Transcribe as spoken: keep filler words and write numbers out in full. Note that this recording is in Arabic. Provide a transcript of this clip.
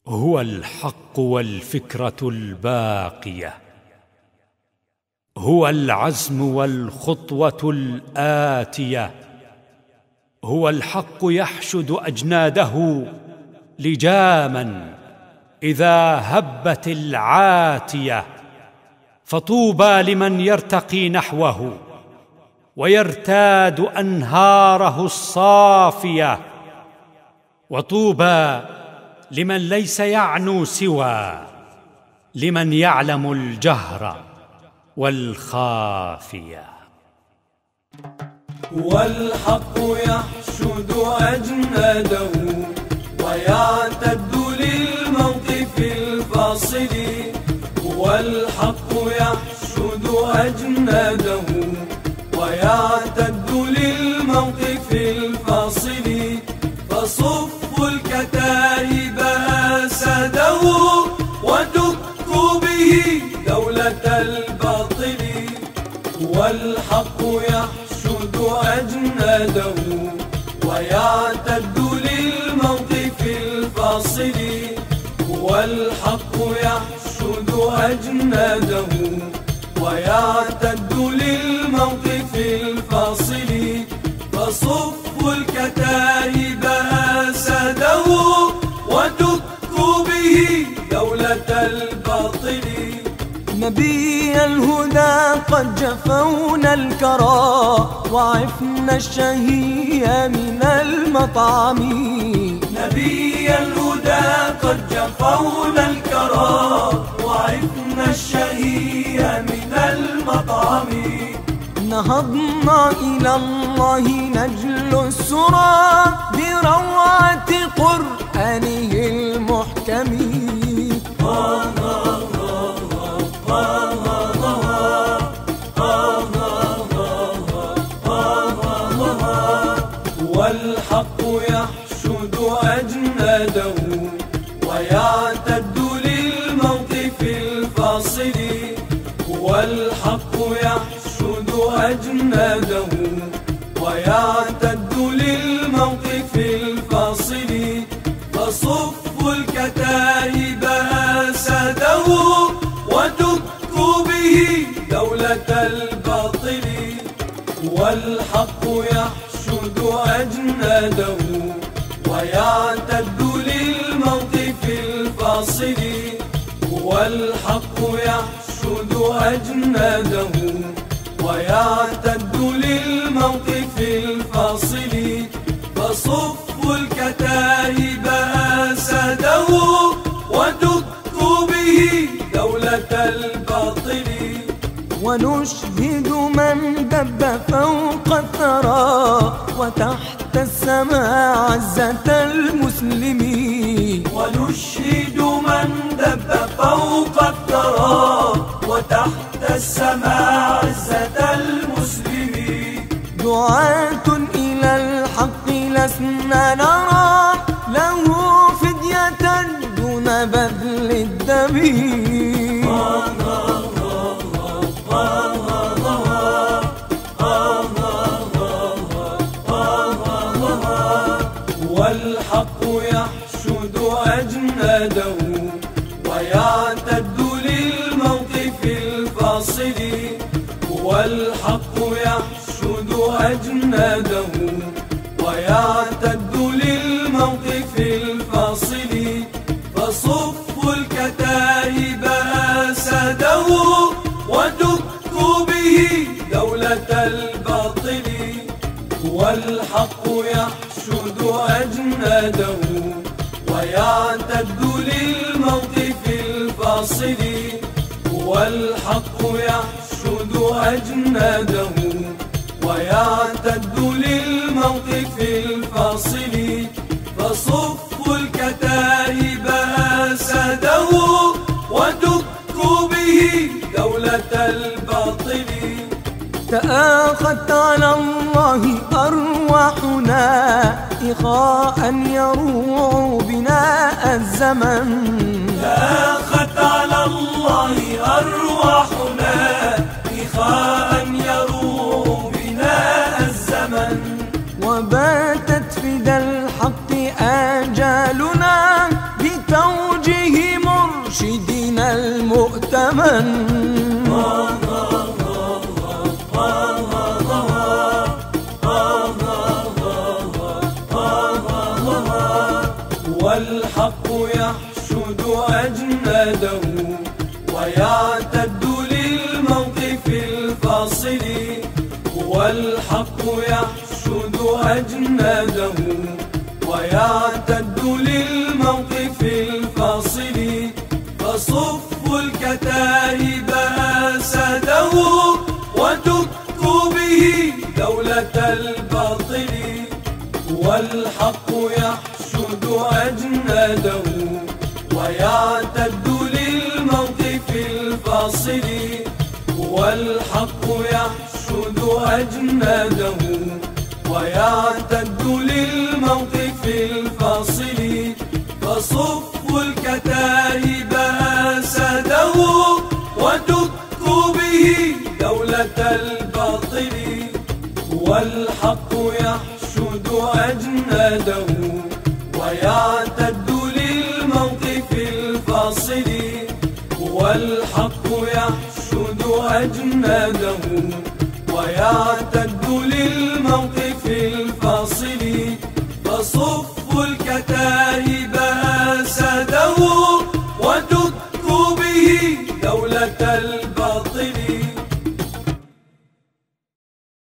هو الحق والفكرة الباقية، هو العزم والخطوة الآتية، هو الحق يحشد أجناده لجاما إذا هبت العاتية، فطوبى لمن يرتقي نحوه ويرتاد أنهاره الصافية، وطوبى لمن ليس يعنو سوى لمن يعلم الجهر والخافية. والحق يحشد أجناده ويعتد للموقف الفاصل، والحق يحشد أجناده ويعتد للموقف الفاصل، فصفوا الكتائب أسده ودكوا به دولة الباطل. والحق يحشد أجناده ويعتد للموقف الفاصل، والحق يحشد أجناده ويعتد للموقف الفاصل، فصفوا الكتائب أسده ودكوا به دولة الباطل. نبي الهدى قد جفونا الكرى وعفنا الشهي من المطعم. نبي الهدى قد جفونا الكرى وعفنا الشهي من المطعم. نهضنا إلى الله نجل السرى بروعة قرآنه المحكم. والحق يحشد أجناده ويعتد للموقف الفاصل، والحق يحشد أجناده ويعتد للموقف الفاصل، فصفوا الكتائب أسده ودكوا به دولة الباطل. والحق يحشد أجناده ويعتد للموقف الفاصل، والحق يحشد أجناده ويعتد للموقف الفاصل، فصفوا الكتائب أسده ودكوا به دولة الباطل. ونشهد من دب فوق الثرى وتحت السماء عزة المسلمين. ونشهد من دب فوق الثرى وتحت السماء عزة المسلمين. دعاة إلى الحق لسنا نرى له فدية دون بذل الدم. والحق يحشد أجناده ويعتد للموقف الفاصل، والحق يحشد أجناده ويعتد للموقف الفاصل، فصفوا الكتائب أسده ودكوا به دولة الباطل. والحق يحشد أجناده ويعتد للموقف الفاصل، والحق يحشد أجناده ويعتد للموقف الفاصل، فصفوا الكتائب أسده ودكوا به دولة الباطل. تآخت على الله أرواحنا إخاء يروع بنا الزمن. تآخت على الله أرواحنا إخاء يروع بنا الزمن، وباتت فدى الحق آجالنا بتوجيه توجيه مرشدنا المؤتمن. والحق يحشد أجناده ويعتد للموقف الفاصل. والحق يحشد أجناده ويعتد للموقف الفاصل. فصفوا الكتائب أساده ودكوا به دولة الباطل. والحق يحشد أجناده ويعتد للموقف الفاصل. والحق يحشد أجناده ويعتد للموقف الفاصل. فصفوا الكتائب أساده ودكوا به دولة الباطل. والحق يحشد أجناده ويعتد للموقف الفاصل. والحق يحشد أجناده ويعتد للموقف الفاصل. فصفوا الكتائب